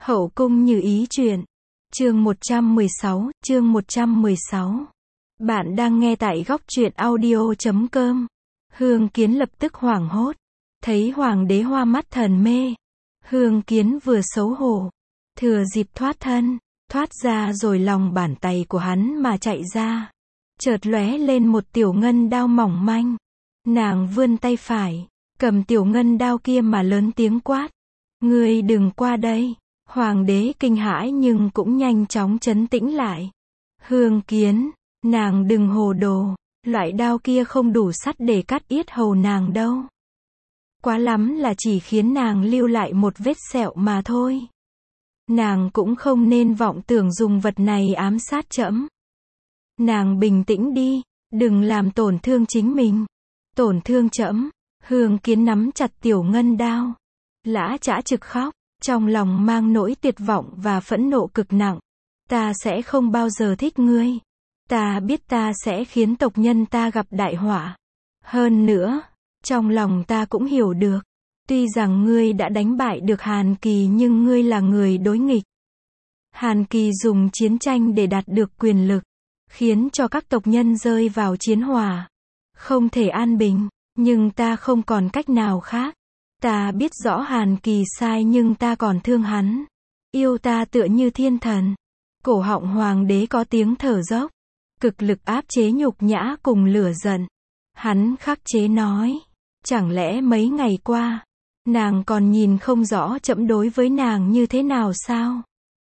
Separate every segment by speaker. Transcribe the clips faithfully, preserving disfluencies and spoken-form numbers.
Speaker 1: Hậu cung như ý truyện. Chương một trăm mười sáu, chương một trăm mười sáu. Bạn đang nghe tại góc truyện audio chấm com. Hương Kiến lập tức hoảng hốt. Thấy hoàng đế hoa mắt thần mê. Hương Kiến vừa xấu hổ. Thừa dịp thoát thân. Thoát ra rồi lòng bàn tay của hắn mà chạy ra. Chợt lóe lên một tiểu ngân đao mỏng manh. Nàng vươn tay phải. Cầm tiểu ngân đao kia mà lớn tiếng quát. Ngươi đừng qua đây. Hoàng đế kinh hãi nhưng cũng nhanh chóng trấn tĩnh lại. Hương Kiến, nàng đừng hồ đồ, loại đao kia không đủ sắt để cắt yết hầu nàng đâu. Quá lắm là chỉ khiến nàng lưu lại một vết sẹo mà thôi. Nàng cũng không nên vọng tưởng dùng vật này ám sát trẫm. Nàng bình tĩnh đi, đừng làm tổn thương chính mình. Tổn thương trẫm. Hương Kiến nắm chặt tiểu ngân đao. Lã chã trực khóc. Trong lòng mang nỗi tuyệt vọng và phẫn nộ cực nặng. Ta sẽ không bao giờ thích ngươi. Ta biết ta sẽ khiến tộc nhân ta gặp đại họa. Hơn nữa, trong lòng ta cũng hiểu được. Tuy rằng ngươi đã đánh bại được Hàn Kỳ nhưng ngươi là người đối nghịch. Hàn Kỳ dùng chiến tranh để đạt được quyền lực. Khiến cho các tộc nhân rơi vào chiến hỏa. Không thể an bình, nhưng ta không còn cách nào khác. Ta biết rõ Hàn Kỳ sai nhưng ta còn thương hắn. Yêu ta tựa như thiên thần. Cổ họng hoàng đế có tiếng thở dốc. Cực lực áp chế nhục nhã cùng lửa giận. Hắn khắc chế nói. Chẳng lẽ mấy ngày qua, nàng còn nhìn không rõ trẫm đối với nàng như thế nào sao?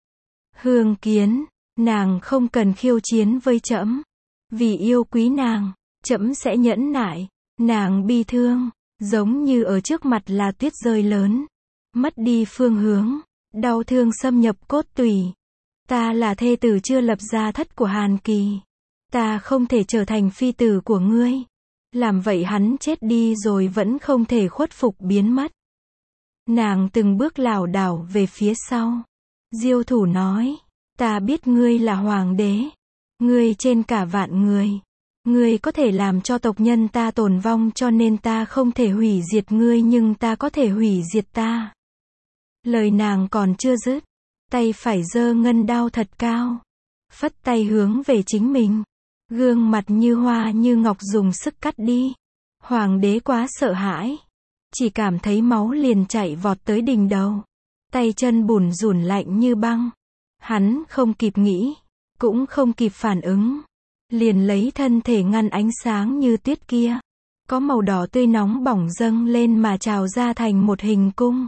Speaker 1: Hương Kiến, nàng không cần khiêu chiến với trẫm. Vì yêu quý nàng, trẫm sẽ nhẫn nại. Nàng bi thương. Giống như ở trước mặt là tuyết rơi lớn. Mất đi phương hướng. Đau thương xâm nhập cốt tủy. Ta là thê tử chưa lập gia thất của Hàn Kỳ. Ta không thể trở thành phi tử của ngươi. Làm vậy hắn chết đi rồi vẫn không thể khuất phục biến mất. Nàng từng bước lảo đảo về phía sau. Diêu Thủ nói. Ta biết ngươi là hoàng đế. Ngươi trên cả vạn người. Ngươi có thể làm cho tộc nhân ta tồn vong cho nên ta không thể hủy diệt ngươi nhưng ta có thể hủy diệt ta. Lời nàng còn chưa dứt. Tay phải giơ ngân đao thật cao. Phất tay hướng về chính mình. Gương mặt như hoa như ngọc dùng sức cắt đi. Hoàng đế quá sợ hãi. Chỉ cảm thấy máu liền chạy vọt tới đỉnh đầu. Tay chân bủn rủn lạnh như băng. Hắn không kịp nghĩ. Cũng không kịp phản ứng. Liền lấy thân thể ngăn ánh sáng như tuyết kia. Có màu đỏ tươi nóng bỏng dâng lên mà trào ra thành một hình cung.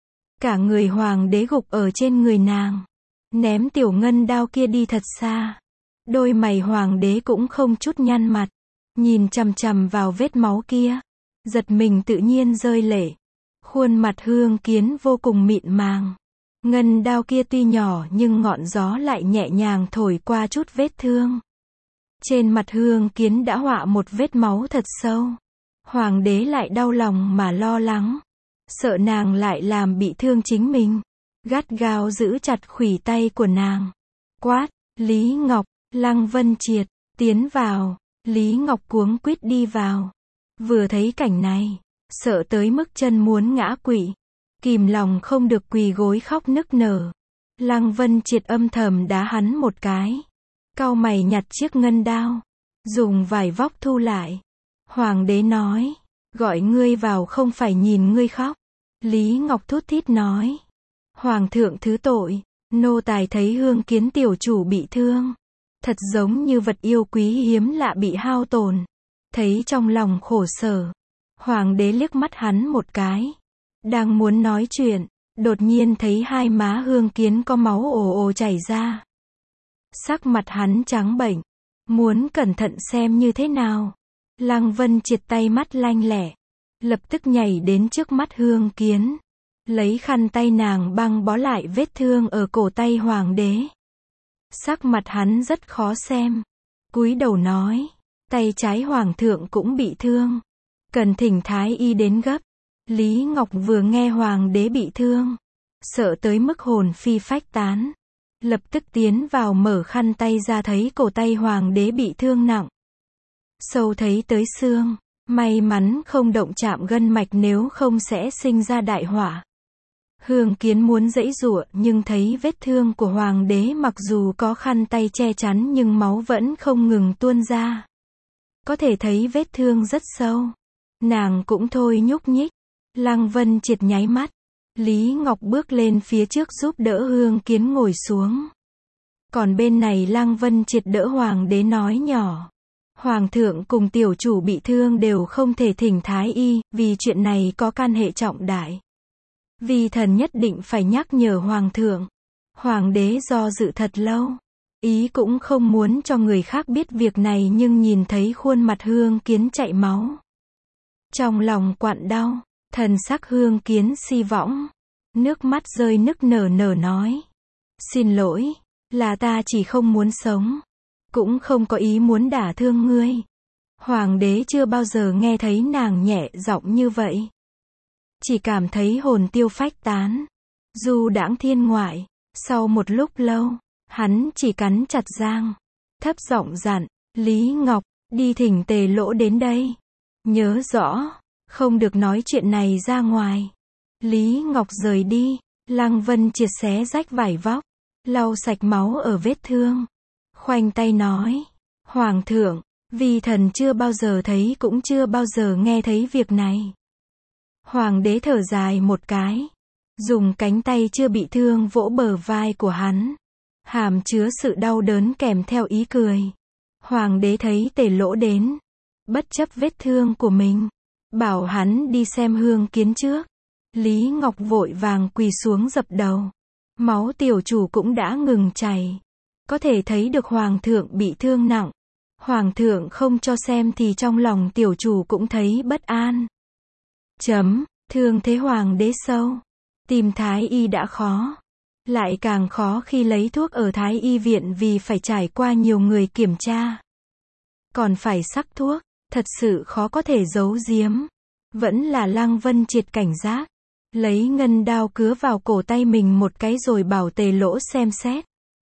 Speaker 1: Cả người hoàng đế gục ở trên người nàng. Ném tiểu ngân đao kia đi thật xa. Đôi mày hoàng đế cũng không chút nhăn mặt. Nhìn chằm chằm vào vết máu kia. Giật mình tự nhiên rơi lệ. Khuôn mặt Hương Kiến vô cùng mịn màng. Ngân đao kia tuy nhỏ nhưng ngọn gió lại nhẹ nhàng thổi qua chút vết thương. Trên mặt Hương Kiến đã họa một vết máu thật sâu. Hoàng đế lại đau lòng mà lo lắng. Sợ nàng lại làm bị thương chính mình. Gắt gao giữ chặt khuỷu tay của nàng. Quát, Lý Ngọc, Lăng Vân Triệt, tiến vào. Lý Ngọc cuống quýt đi vào. Vừa thấy cảnh này, sợ tới mức chân muốn ngã quỵ. Kìm lòng không được quỳ gối khóc nức nở. Lăng Vân Triệt âm thầm đá hắn một cái. Cau mày nhặt chiếc ngân đao. Dùng vải vóc thu lại. Hoàng đế nói. Gọi ngươi vào không phải nhìn ngươi khóc. Lý Ngọc thút thít nói. Hoàng thượng thứ tội. Nô tài thấy Hương Kiến tiểu chủ bị thương. Thật giống như vật yêu quý hiếm lạ bị hao tổn. Thấy trong lòng khổ sở. Hoàng đế liếc mắt hắn một cái. Đang muốn nói chuyện. Đột nhiên thấy hai má Hương Kiến có máu ồ ồ chảy ra. Sắc mặt hắn trắng bệch. Muốn cẩn thận xem như thế nào. Lăng Vân Triệt tay mắt lanh lẹ. Lập tức nhảy đến trước mắt Hương Kiến. Lấy khăn tay nàng băng bó lại vết thương ở cổ tay hoàng đế. Sắc mặt hắn rất khó xem. Cúi đầu nói. Tay trái hoàng thượng cũng bị thương. Cần thỉnh thái y đến gấp. Lý Ngọc vừa nghe hoàng đế bị thương. Sợ tới mức hồn phi phách tán. Lập tức tiến vào mở khăn tay ra thấy cổ tay hoàng đế bị thương nặng. Sâu thấy tới xương. May mắn không động chạm gân mạch nếu không sẽ sinh ra đại họa. Hương Kiến muốn giãy giụa nhưng thấy vết thương của hoàng đế mặc dù có khăn tay che chắn nhưng máu vẫn không ngừng tuôn ra. Có thể thấy vết thương rất sâu. Nàng cũng thôi nhúc nhích. Lăng Vân Triệt nháy mắt. Lý Ngọc bước lên phía trước giúp đỡ Hương Kiến ngồi xuống. Còn bên này Lăng Vân Triệt đỡ hoàng đế nói nhỏ. Hoàng thượng cùng tiểu chủ bị thương đều không thể thỉnh thái y, vì chuyện này có can hệ trọng đại. Vi thần nhất định phải nhắc nhở hoàng thượng. Hoàng đế do dự thật lâu. Ý cũng không muốn cho người khác biết việc này nhưng nhìn thấy khuôn mặt Hương Kiến chảy máu. Trong lòng quặn đau, thần sắc Hương Kiến si võng. Nước mắt rơi nức nở nở nói. Xin lỗi, là ta chỉ không muốn sống. Cũng không có ý muốn đả thương ngươi. Hoàng đế chưa bao giờ nghe thấy nàng nhẹ giọng như vậy. Chỉ cảm thấy hồn tiêu phách tán. Du đãng thiên ngoại. Sau một lúc lâu, hắn chỉ cắn chặt răng. Thấp giọng dặn, Lý Ngọc, đi thỉnh Tề Lỗ đến đây. Nhớ rõ, không được nói chuyện này ra ngoài. Lý Ngọc rời đi. Lăng Vân Triệt xé rách vải vóc. Lau sạch máu ở vết thương. Khoanh tay nói. Hoàng thượng, vi thần chưa bao giờ thấy cũng chưa bao giờ nghe thấy việc này. Hoàng đế thở dài một cái. Dùng cánh tay chưa bị thương vỗ bờ vai của hắn. Hàm chứa sự đau đớn kèm theo ý cười. Hoàng đế thấy Tề Lỗ đến. Bất chấp vết thương của mình. Bảo hắn đi xem Hương Kiến trước. Lý Ngọc vội vàng quỳ xuống dập đầu. Máu tiểu chủ cũng đã ngừng chảy. Có thể thấy được hoàng thượng bị thương nặng. Hoàng thượng không cho xem thì trong lòng tiểu chủ cũng thấy bất an. Chấm, thương thế hoàng đế sâu. Tìm thái y đã khó. Lại càng khó khi lấy thuốc ở thái y viện vì phải trải qua nhiều người kiểm tra. Còn phải sắc thuốc, thật sự khó có thể giấu giếm. Vẫn là Lăng Vân Triệt cảnh giác. Lấy ngân đao cứa vào cổ tay mình một cái rồi bảo Tề Lỗ xem xét.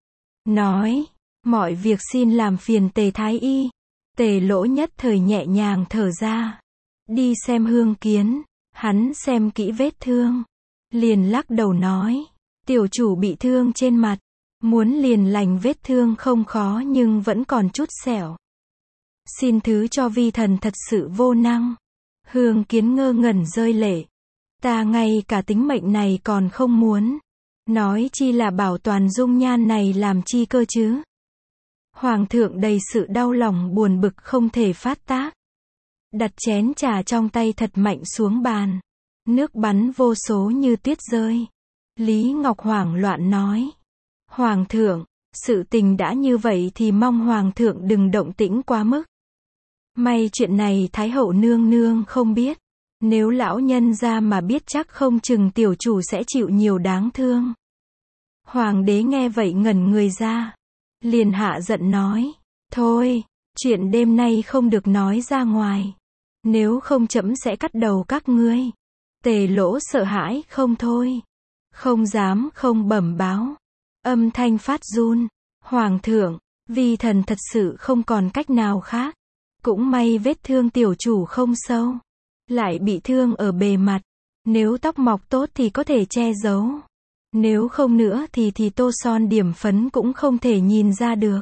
Speaker 1: Nói, mọi việc xin làm phiền Tề thái y. Tề Lỗ nhất thời nhẹ nhàng thở ra. Đi xem Hương Kiến. Hắn xem kỹ vết thương. Liền lắc đầu nói. Tiểu chủ bị thương trên mặt. Muốn liền lành vết thương không khó nhưng vẫn còn chút sẹo. Xin thứ cho vi thần thật sự vô năng. Hương Kiến ngơ ngẩn rơi lệ. Ta ngay cả tính mệnh này còn không muốn. Nói chi là bảo toàn dung nhan này làm chi cơ chứ. Hoàng thượng đầy sự đau lòng buồn bực không thể phát tác. Đặt chén trà trong tay thật mạnh xuống bàn. Nước bắn vô số như tuyết rơi. Lý Ngọc hoảng loạn nói. Hoàng thượng, sự tình đã như vậy thì mong hoàng thượng đừng động tĩnh quá mức. May chuyện này Thái hậu nương nương không biết. Nếu lão nhân ra mà biết chắc không chừng tiểu chủ sẽ chịu nhiều đáng thương. Hoàng đế nghe vậy ngẩn người ra. Liền hạ giận nói. Thôi, chuyện đêm nay không được nói ra ngoài. Nếu không trẫm sẽ cắt đầu các ngươi. Tề Lỗ sợ hãi không thôi. Không dám không bẩm báo. Âm thanh phát run. Hoàng thượng, vi thần thật sự không còn cách nào khác. Cũng may vết thương tiểu chủ không sâu. Lại bị thương ở bề mặt. Nếu tóc mọc tốt thì có thể che giấu. Nếu không nữa thì thì tô son điểm phấn cũng không thể nhìn ra được.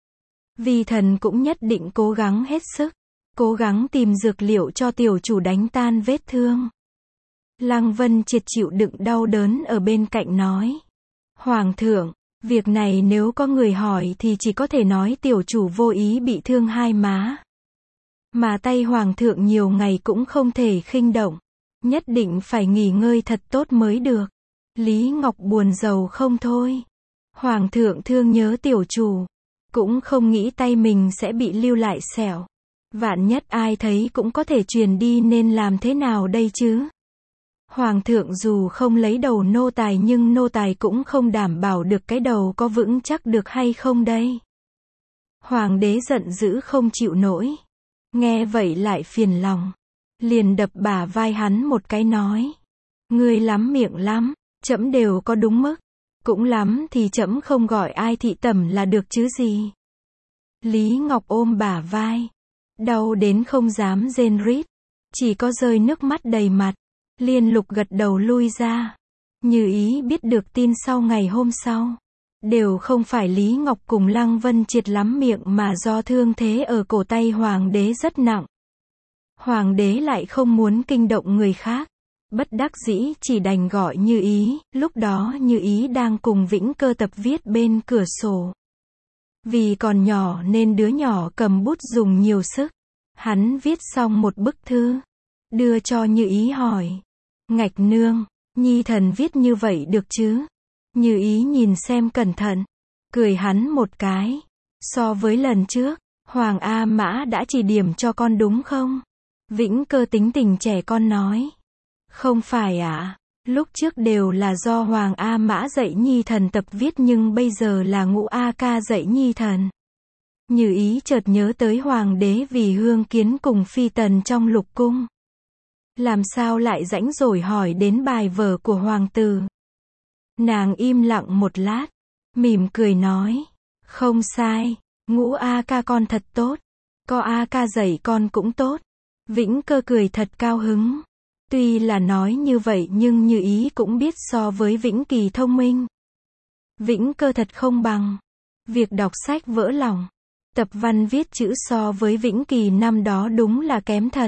Speaker 1: Vi thần cũng nhất định cố gắng hết sức. Cố gắng tìm dược liệu cho tiểu chủ đánh tan vết thương. Lăng Vân Triệt chịu đựng đau đớn ở bên cạnh nói. Hoàng thượng, việc này nếu có người hỏi thì chỉ có thể nói tiểu chủ vô ý bị thương hai má. Mà tay hoàng thượng nhiều ngày cũng không thể khinh động. Nhất định phải nghỉ ngơi thật tốt mới được. Lý Ngọc buồn rầu không thôi. Hoàng thượng thương nhớ tiểu chủ. Cũng không nghĩ tay mình sẽ bị lưu lại sẹo. Vạn nhất ai thấy cũng có thể truyền đi nên làm thế nào đây chứ? Hoàng thượng dù không lấy đầu nô tài nhưng nô tài cũng không đảm bảo được cái đầu có vững chắc được hay không đây. Hoàng đế giận dữ không chịu nổi. Nghe vậy lại phiền lòng. Liền đập bả vai hắn một cái nói. Ngươi lắm miệng lắm, trẫm đều có đúng mức. Cũng lắm thì trẫm không gọi ai thị tẩm là được chứ gì. Lý Ngọc ôm bả vai. Đau đến không dám rên rít. Chỉ có rơi nước mắt đầy mặt. Liên Lục gật đầu lui ra. Như Ý biết được tin sau ngày hôm sau. Đều không phải Lý Ngọc cùng Lăng Vân Triệt lắm miệng mà do thương thế ở cổ tay hoàng đế rất nặng. Hoàng đế lại không muốn kinh động người khác. Bất đắc dĩ chỉ đành gọi Như Ý, lúc đó Như Ý đang cùng Vĩnh Cơ tập viết bên cửa sổ. Vì còn nhỏ nên đứa nhỏ cầm bút dùng nhiều sức. Hắn viết xong một bức thư, đưa cho Như Ý hỏi. Ngạch nương, nhi thần viết như vậy được chứ? Như Ý nhìn xem cẩn thận, cười hắn một cái. So với lần trước, Hoàng A Mã đã chỉ điểm cho con đúng không? Vĩnh Cơ tính tình trẻ con nói. Không phải ạ, à? Lúc trước đều là do Hoàng A Mã dạy nhi thần tập viết nhưng bây giờ là Ngũ A Ca dạy nhi thần. Như Ý chợt nhớ tới hoàng đế vì Hương Kiến cùng phi tần trong lục cung. Làm sao lại rãnh rỗi hỏi đến bài vở của hoàng tử. Nàng im lặng một lát, mỉm cười nói. Không sai, Ngũ A Ca con thật tốt. Có A Ca dạy con cũng tốt. Vĩnh Cơ cười thật cao hứng. Tuy là nói như vậy nhưng Như Ý cũng biết so với Vĩnh Kỳ thông minh. Vĩnh Cơ thật không bằng. Việc đọc sách vỡ lòng. Tập văn viết chữ so với Vĩnh Kỳ năm đó đúng là kém thật.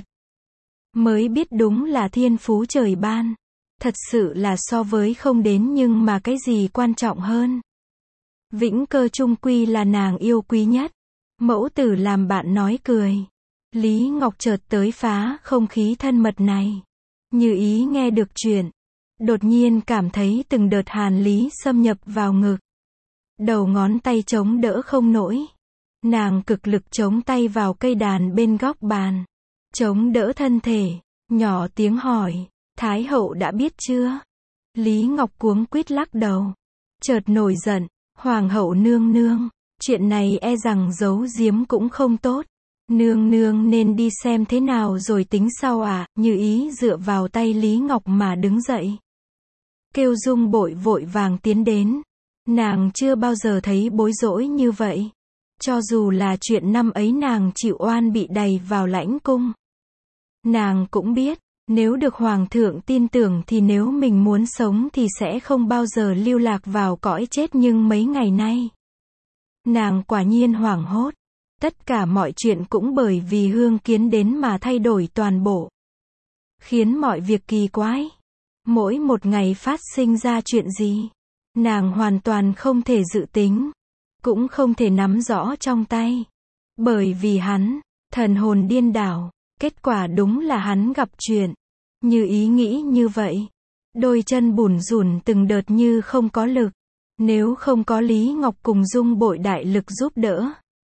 Speaker 1: Mới biết đúng là thiên phú trời ban. Thật sự là so với không đến nhưng mà cái gì quan trọng hơn. Vĩnh Cơ chung quy là nàng yêu quý nhất. Mẫu tử làm bạn nói cười. Lý Ngọc chợt tới phá không khí thân mật này. Như Ý nghe được chuyện. Đột nhiên cảm thấy từng đợt hàn lý xâm nhập vào ngực. Đầu ngón tay chống đỡ không nổi. Nàng cực lực chống tay vào cây đàn bên góc bàn. Chống đỡ thân thể. Nhỏ tiếng hỏi. Thái hậu đã biết chưa? Lý Ngọc cuống quýt lắc đầu. Chợt nổi giận. Hoàng hậu nương nương. Chuyện này e rằng giấu giếm cũng không tốt. Nương nương nên đi xem thế nào rồi tính sau à? Như Ý dựa vào tay Lý Ngọc mà đứng dậy. Kêu Dung Bội vội vàng tiến đến. Nàng chưa bao giờ thấy bối rối như vậy. Cho dù là chuyện năm ấy nàng chịu oan bị đày vào lãnh cung. Nàng cũng biết, nếu được hoàng thượng tin tưởng thì nếu mình muốn sống thì sẽ không bao giờ lưu lạc vào cõi chết nhưng mấy ngày nay. Nàng quả nhiên hoảng hốt. Tất cả mọi chuyện cũng bởi vì Hương Kiến đến mà thay đổi toàn bộ. Khiến mọi việc kỳ quái. Mỗi một ngày phát sinh ra chuyện gì, nàng hoàn toàn không thể dự tính. Cũng không thể nắm rõ trong tay. Bởi vì hắn, thần hồn điên đảo. Kết quả đúng là hắn gặp chuyện. Như Ý nghĩ như vậy. Đôi chân bủn rủn từng đợt như không có lực. Nếu không có Lý Ngọc cùng Dung Bội đại lực giúp đỡ.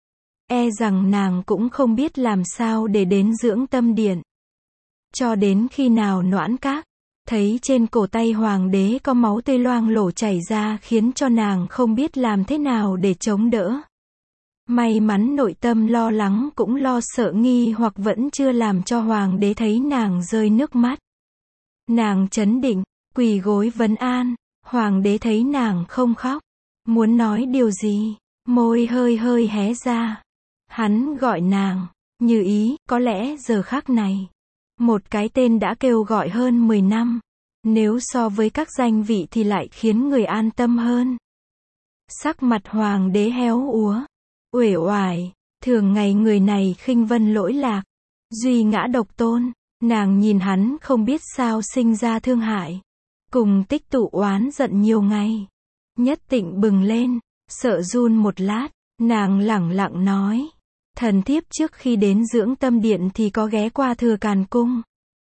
Speaker 1: E rằng nàng cũng không biết làm sao để đến dưỡng tâm điện. Cho đến khi nào Noãn Các thấy trên cổ tay hoàng đế có máu tươi loang lổ chảy ra khiến cho nàng không biết làm thế nào để chống đỡ. May mắn nội tâm lo lắng cũng lo sợ nghi hoặc vẫn chưa làm cho hoàng đế thấy nàng rơi nước mắt. Nàng trấn định, quỳ gối vấn an. Hoàng đế thấy nàng không khóc, muốn nói điều gì, môi hơi hơi hé ra. Hắn gọi nàng, Như Ý, có lẽ giờ khắc này. Một cái tên đã kêu gọi hơn mười năm. Nếu so với các danh vị thì lại khiến người an tâm hơn. Sắc mặt hoàng đế héo úa, uể oải, thường ngày người này khinh vân lỗi lạc, duy ngã độc tôn, nàng nhìn hắn không biết sao sinh ra thương hại, cùng tích tụ oán giận nhiều ngày. Nhất Tịnh bừng lên, sợ run một lát, nàng lẳng lặng nói, thần thiếp trước khi đến dưỡng tâm điện thì có ghé qua Thừa Càn cung.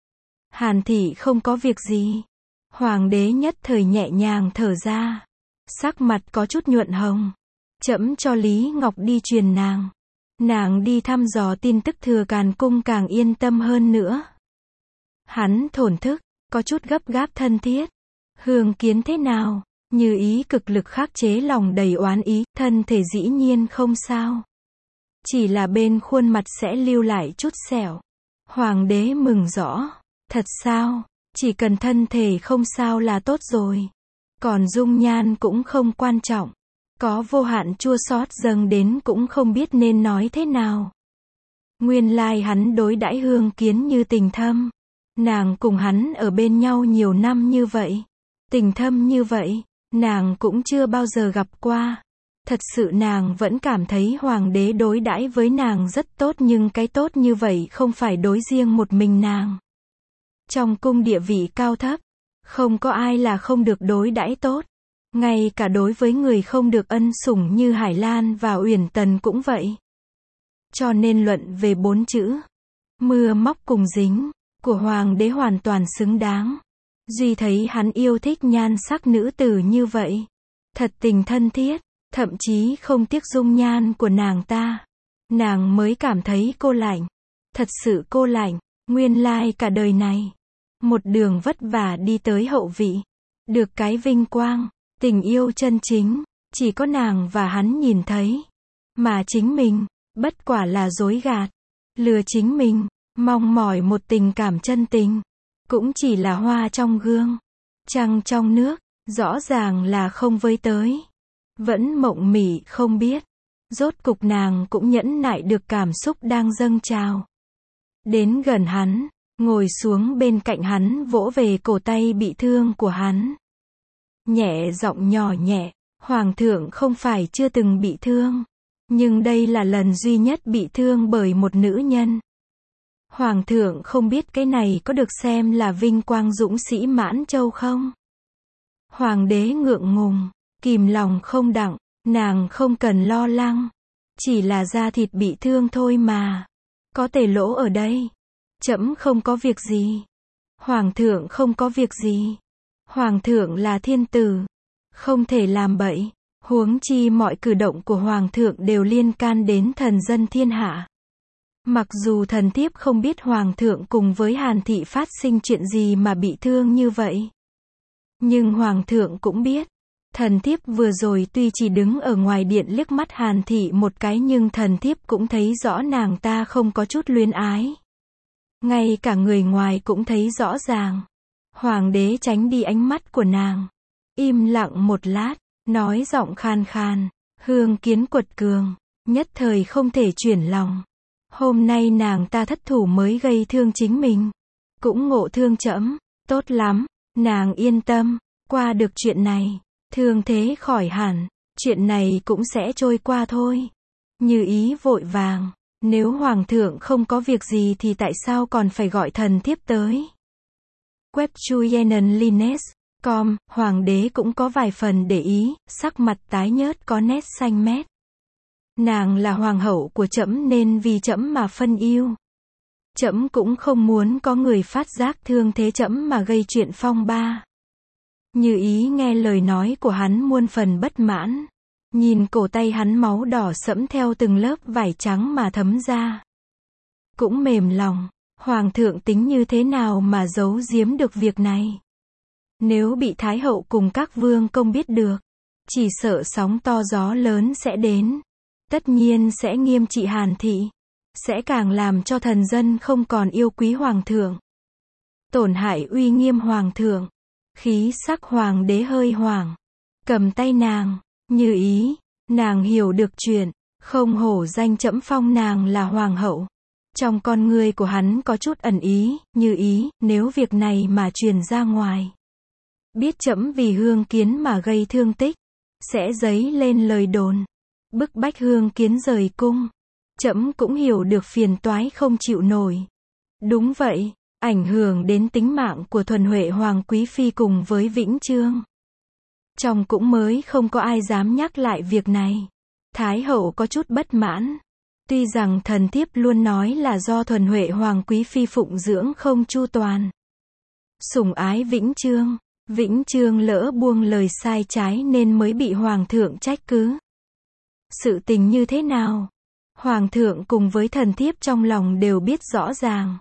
Speaker 1: Hàn thị không có việc gì. Hoàng đế nhất thời nhẹ nhàng thở ra, sắc mặt có chút nhuận hồng. Trẫm cho Lý Ngọc đi truyền nàng. Nàng đi thăm dò tin tức Thừa Càn cung càng yên tâm hơn nữa. Hắn thổn thức, có chút gấp gáp thân thiết. Hương Kiến thế nào? Như Ý cực lực khắc chế lòng đầy oán ý, thân thể dĩ nhiên không sao. Chỉ là bên khuôn mặt sẽ lưu lại chút sẹo. Hoàng đế mừng rõ. Thật sao? Chỉ cần thân thể không sao là tốt rồi. Còn dung nhan cũng không quan trọng. Có vô hạn chua xót dâng đến cũng không biết nên nói thế nào. Nguyên lai hắn đối đãi Hương Kiến như tình thâm. Nàng cùng hắn ở bên nhau nhiều năm như vậy. Tình thâm như vậy, nàng cũng chưa bao giờ gặp qua. Thật sự nàng vẫn cảm thấy hoàng đế đối đãi với nàng rất tốt, nhưng cái tốt như vậy không phải đối riêng một mình nàng. Trong cung địa vị cao thấp, không có ai là không được đối đãi tốt. Ngay cả đối với người không được ân sủng như Hải Lan và Uyển Tần cũng vậy. Cho nên luận về bốn chữ mưa móc cùng dính của hoàng đế hoàn toàn xứng đáng. Duy thấy hắn yêu thích nhan sắc nữ tử như vậy, thật tình thân thiết, thậm chí không tiếc dung nhan của nàng ta. Nàng mới cảm thấy cô lạnh, thật sự cô lạnh, nguyên lai cả đời này, một đường vất vả đi tới hậu vị, được cái vinh quang, tình yêu chân chính, chỉ có nàng và hắn nhìn thấy. Mà chính mình, bất quả là dối gạt, lừa chính mình, mong mỏi một tình cảm chân tình. Cũng chỉ là hoa trong gương, trăng trong nước, rõ ràng là không với tới. Vẫn mộng mị không biết. Rốt cục nàng cũng nhẫn nại được cảm xúc đang dâng trào. Đến gần hắn, ngồi xuống bên cạnh hắn, vỗ về cổ tay bị thương của hắn. Nhẹ giọng nhỏ nhẹ, hoàng thượng không phải chưa từng bị thương, nhưng đây là lần duy nhất bị thương bởi một nữ nhân. Hoàng thượng không biết cái này có được xem là vinh quang dũng sĩ Mãn Châu không? Hoàng đế ngượng ngùng, kìm lòng không đặng, nàng không cần lo lắng. Chỉ là da thịt bị thương thôi mà. Có tể lỗ ở đây. Trẫm không có việc gì. Hoàng thượng không có việc gì. Hoàng thượng là thiên tử. Không thể làm bậy. Huống chi mọi cử động của Hoàng thượng đều liên can đến thần dân thiên hạ. Mặc dù thần thiếp không biết Hoàng thượng cùng với Hàn thị phát sinh chuyện gì mà bị thương như vậy. Nhưng Hoàng thượng cũng biết. Thần thiếp vừa rồi tuy chỉ đứng ở ngoài điện liếc mắt Hàn thị một cái, nhưng thần thiếp cũng thấy rõ nàng ta không có chút luyến ái. Ngay cả người ngoài cũng thấy rõ ràng. Hoàng đế tránh đi ánh mắt của nàng. Im lặng một lát, nói giọng khan khan. Hương Kiến quật cường, nhất thời không thể chuyển lòng. Hôm nay nàng ta thất thủ mới gây thương chính mình. Cũng ngộ thương trẫm, tốt lắm, nàng yên tâm, qua được chuyện này. Thương thế khỏi hẳn, chuyện này cũng sẽ trôi qua thôi. Như Ý vội vàng, nếu Hoàng thượng không có việc gì thì tại sao còn phải gọi thần thiếp tới? Webchuyen Lines chấm com, Hoàng đế cũng có vài phần để ý, sắc mặt tái nhợt có nét xanh mét. Nàng là hoàng hậu của trẫm nên vì trẫm mà phân yêu. Trẫm cũng không muốn có người phát giác thương thế trẫm mà gây chuyện phong ba. Như Ý nghe lời nói của hắn muôn phần bất mãn. Nhìn cổ tay hắn máu đỏ sẫm theo từng lớp vải trắng mà thấm ra. Cũng mềm lòng, Hoàng thượng tính như thế nào mà giấu giếm được việc này. Nếu bị Thái hậu cùng các vương công biết được, chỉ sợ sóng to gió lớn sẽ đến. Tất nhiên sẽ nghiêm trị Hàn thị. Sẽ càng làm cho thần dân không còn yêu quý Hoàng thượng. Tổn hại uy nghiêm Hoàng thượng. Khí sắc hoàng đế hơi hoảng. Cầm tay nàng, Như Ý, nàng hiểu được chuyện, không hổ danh trẫm phong nàng là hoàng hậu. Trong con người của hắn có chút ẩn ý, Như Ý, nếu việc này mà truyền ra ngoài. Biết trẫm vì Hương Kiến mà gây thương tích, sẽ dấy lên lời đồn. Bức bách Hương Kiến rời cung. Trẫm cũng hiểu được phiền toái không chịu nổi. Đúng vậy. Ảnh hưởng đến tính mạng của Thuần Huệ Hoàng Quý Phi cùng với Vĩnh Chương. Trong cũng mới không có ai dám nhắc lại việc này. Thái hậu có chút bất mãn. Tuy rằng thần thiếp luôn nói là do Thuần Huệ Hoàng Quý Phi phụng dưỡng không chu toàn. Sủng ái Vĩnh Chương. Vĩnh Chương lỡ buông lời sai trái nên mới bị Hoàng thượng trách cứ. Sự tình như thế nào? Hoàng thượng cùng với thần thiếp trong lòng đều biết rõ ràng.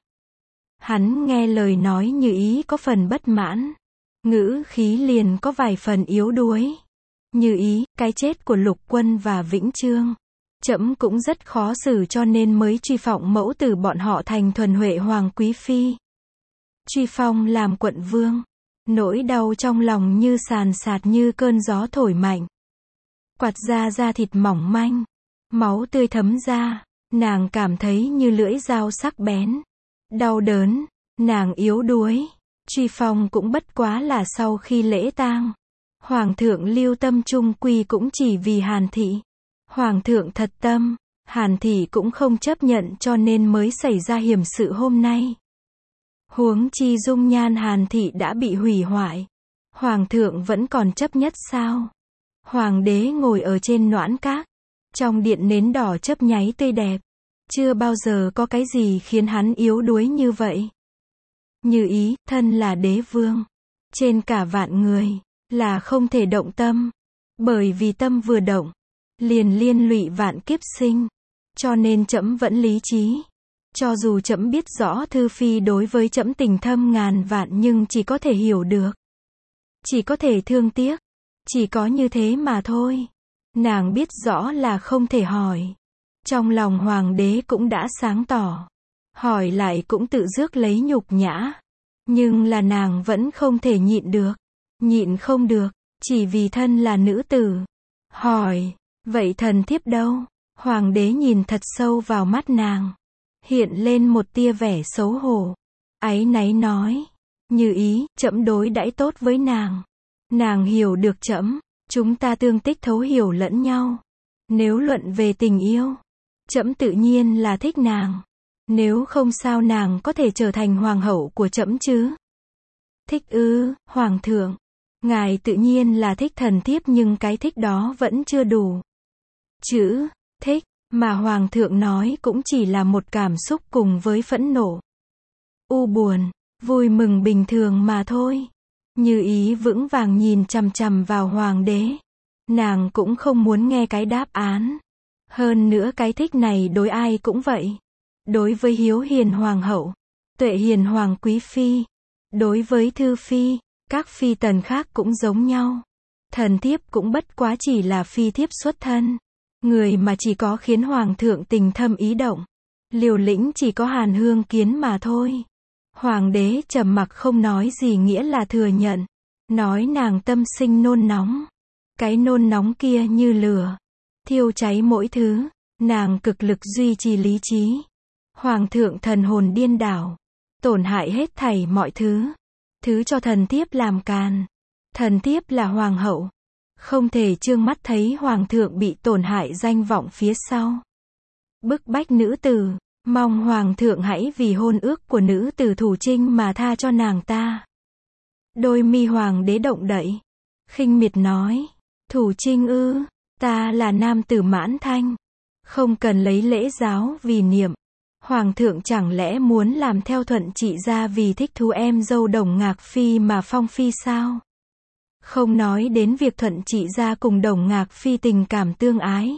Speaker 1: Hắn nghe lời nói Như Ý có phần bất mãn. Ngữ khí liền có vài phần yếu đuối. Như Ý, cái chết của Lục Quân và Vĩnh Chương. Trẫm cũng rất khó xử cho nên mới truy phọng mẫu tử bọn họ thành Thuần Huệ Hoàng Quý Phi. Truy phong làm quận vương. Nỗi đau trong lòng như sàn sạt như cơn gió thổi mạnh. Quạt ra da thịt mỏng manh. Máu tươi thấm ra. Nàng cảm thấy như lưỡi dao sắc bén. Đau đớn, nàng yếu đuối, truy phong cũng bất quá là sau khi lễ tang. Hoàng thượng lưu tâm chung quy cũng chỉ vì Hàn thị. Hoàng thượng thật tâm, Hàn thị cũng không chấp nhận cho nên mới xảy ra hiểm sự hôm nay. Huống chi dung nhan Hàn thị đã bị hủy hoại. Hoàng thượng vẫn còn chấp nhất sao? Hoàng đế ngồi ở trên noãn các. Trong điện nến đỏ chớp nháy tươi đẹp. Chưa bao giờ có cái gì khiến hắn yếu đuối như vậy. Như ý, thân là đế vương. Trên cả vạn người, là không thể động tâm. Bởi vì tâm vừa động, liền liên lụy vạn kiếp sinh. Cho nên trẫm vẫn lý trí. Cho dù trẫm biết rõ Thư Phi đối với trẫm tình thâm ngàn vạn nhưng chỉ có thể hiểu được. Chỉ có thể thương tiếc. Chỉ có như thế mà thôi. Nàng biết rõ là không thể hỏi. Trong lòng hoàng đế cũng đã sáng tỏ. Hỏi lại cũng tự rước lấy nhục nhã. Nhưng là nàng vẫn không thể nhịn được. Nhịn không được, chỉ vì thân là nữ tử. Hỏi, vậy thần thiếp đâu? Hoàng đế nhìn thật sâu vào mắt nàng. Hiện lên một tia vẻ xấu hổ. Áy náy nói, Như ý, trẫm đối đãi tốt với nàng. Nàng hiểu được trẫm, chúng ta tương tích thấu hiểu lẫn nhau. Nếu luận về tình yêu, trẫm tự nhiên là thích nàng. Nếu không sao nàng có thể trở thành hoàng hậu của trẫm chứ? Thích ư, hoàng thượng. Ngài tự nhiên là thích thần thiếp nhưng cái thích đó vẫn chưa đủ. Chữ, thích, mà hoàng thượng nói cũng chỉ là một cảm xúc cùng với phẫn nộ. U buồn, vui mừng bình thường mà thôi. Như ý vững vàng nhìn chằm chằm vào hoàng đế. Nàng cũng không muốn nghe cái đáp án. Hơn nữa cái thích này đối ai cũng vậy. Đối với Hiếu Hiền Hoàng hậu, Tuệ Hiền Hoàng quý phi, đối với Thư Phi, các phi tần khác cũng giống nhau. Thần thiếp cũng bất quá chỉ là phi thiếp xuất thân. Người mà chỉ có khiến hoàng thượng tình thâm ý động. Liều lĩnh chỉ có Hàn Hương Kiến mà thôi. Hoàng đế trầm mặc không nói gì nghĩa là thừa nhận. Nói nàng tâm sinh nôn nóng. Cái nôn nóng kia như lửa. Thiêu cháy mỗi thứ. Nàng cực lực duy trì lý trí. Hoàng thượng thần hồn điên đảo. Tổn hại hết thảy mọi thứ. Thứ cho thần thiếp làm càn. Thần thiếp là hoàng hậu. Không thể trương mắt thấy hoàng thượng bị tổn hại danh vọng phía sau. Bức bách nữ tử. Mong hoàng thượng hãy vì hôn ước của nữ tử Thủ Trinh mà tha cho nàng ta. Đôi mi hoàng đế động đậy. Khinh miệt nói. Thủ Trinh ư, ta là nam tử Mãn Thanh. Không cần lấy lễ giáo vì niệm. Hoàng thượng chẳng lẽ muốn làm theo Thuận Trị gia vì thích thú em dâu Đồng Ngạc Phi mà phong phi sao? Không nói đến việc Thuận Trị gia cùng Đồng Ngạc Phi tình cảm tương ái.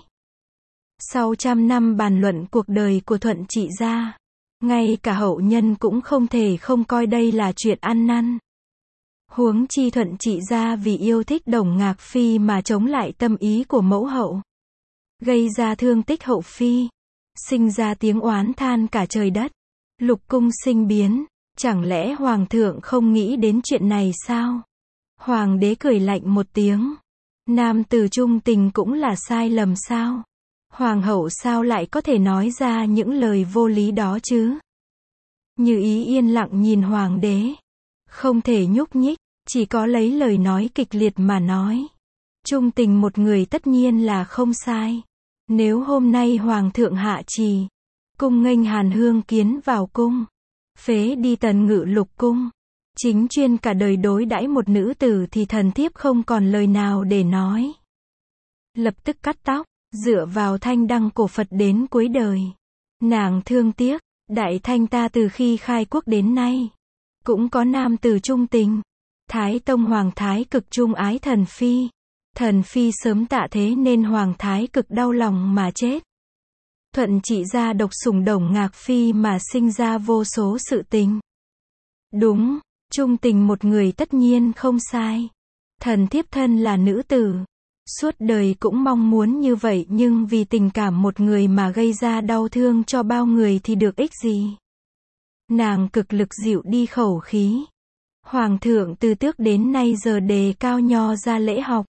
Speaker 1: Sau trăm năm bàn luận cuộc đời của Thuận Trị gia, ngay cả hậu nhân cũng không thể không coi đây là chuyện ăn năn. Huống chi Thuận Trị gia vì yêu thích Đồng Ngạc Phi mà chống lại tâm ý của mẫu hậu, gây ra thương tích hậu phi, sinh ra tiếng oán than cả trời đất. Lục cung sinh biến, chẳng lẽ hoàng thượng không nghĩ đến chuyện này sao? Hoàng đế cười lạnh một tiếng. Nam tử trung tình cũng là sai lầm sao? Hoàng hậu sao lại có thể nói ra những lời vô lý đó chứ? Như ý yên lặng nhìn hoàng đế. Không thể nhúc nhích, chỉ có lấy lời nói kịch liệt mà nói. Trung tình một người tất nhiên là không sai. Nếu hôm nay hoàng thượng hạ trì, cung nghênh Hàn Hương Kiến vào cung, phế đi Tần Ngự Lục cung, chính chuyên cả đời đối đãi một nữ tử thì thần thiếp không còn lời nào để nói. Lập tức cắt tóc, dựa vào thanh đăng cổ Phật đến cuối đời. Nàng thương tiếc, Đại Thanh ta từ khi khai quốc đến nay, cũng có nam tử trung tình. Thái Tông Hoàng Thái Cực trung ái thần phi. Thần phi sớm tạ thế nên Hoàng Thái Cực đau lòng mà chết. Thuận Trị gia độc sủng Đồng Ngạc Phi mà sinh ra vô số sự tình. Đúng, trung tình một người tất nhiên không sai. Thần thiếp thân là nữ tử. Suốt đời cũng mong muốn như vậy nhưng vì tình cảm một người mà gây ra đau thương cho bao người thì được ích gì? Nàng cực lực dịu đi khẩu khí. Hoàng thượng từ trước đến nay giờ đề cao nho ra lễ học.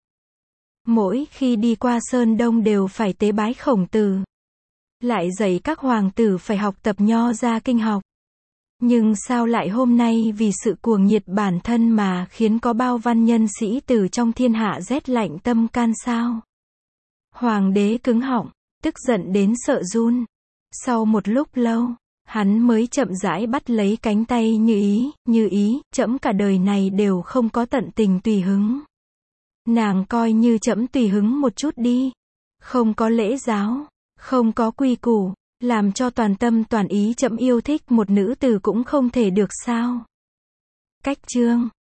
Speaker 1: Mỗi khi đi qua Sơn Đông đều phải tế bái Khổng Tử. Lại dạy các hoàng tử phải học tập nho ra kinh học. Nhưng sao lại hôm nay vì sự cuồng nhiệt bản thân mà khiến có bao văn nhân sĩ từ trong thiên hạ rét lạnh tâm can sao? Hoàng đế cứng họng, tức giận đến sợ run. Sau một lúc lâu, hắn mới chậm rãi bắt lấy cánh tay Như Ý, Như Ý, trẫm cả đời này đều không có tận tình tùy hứng. Nàng coi như trẫm tùy hứng một chút đi. Không có lễ giáo, không có quy củ, làm cho toàn tâm toàn ý trẫm yêu thích một nữ tử cũng không thể được sao? Cách chương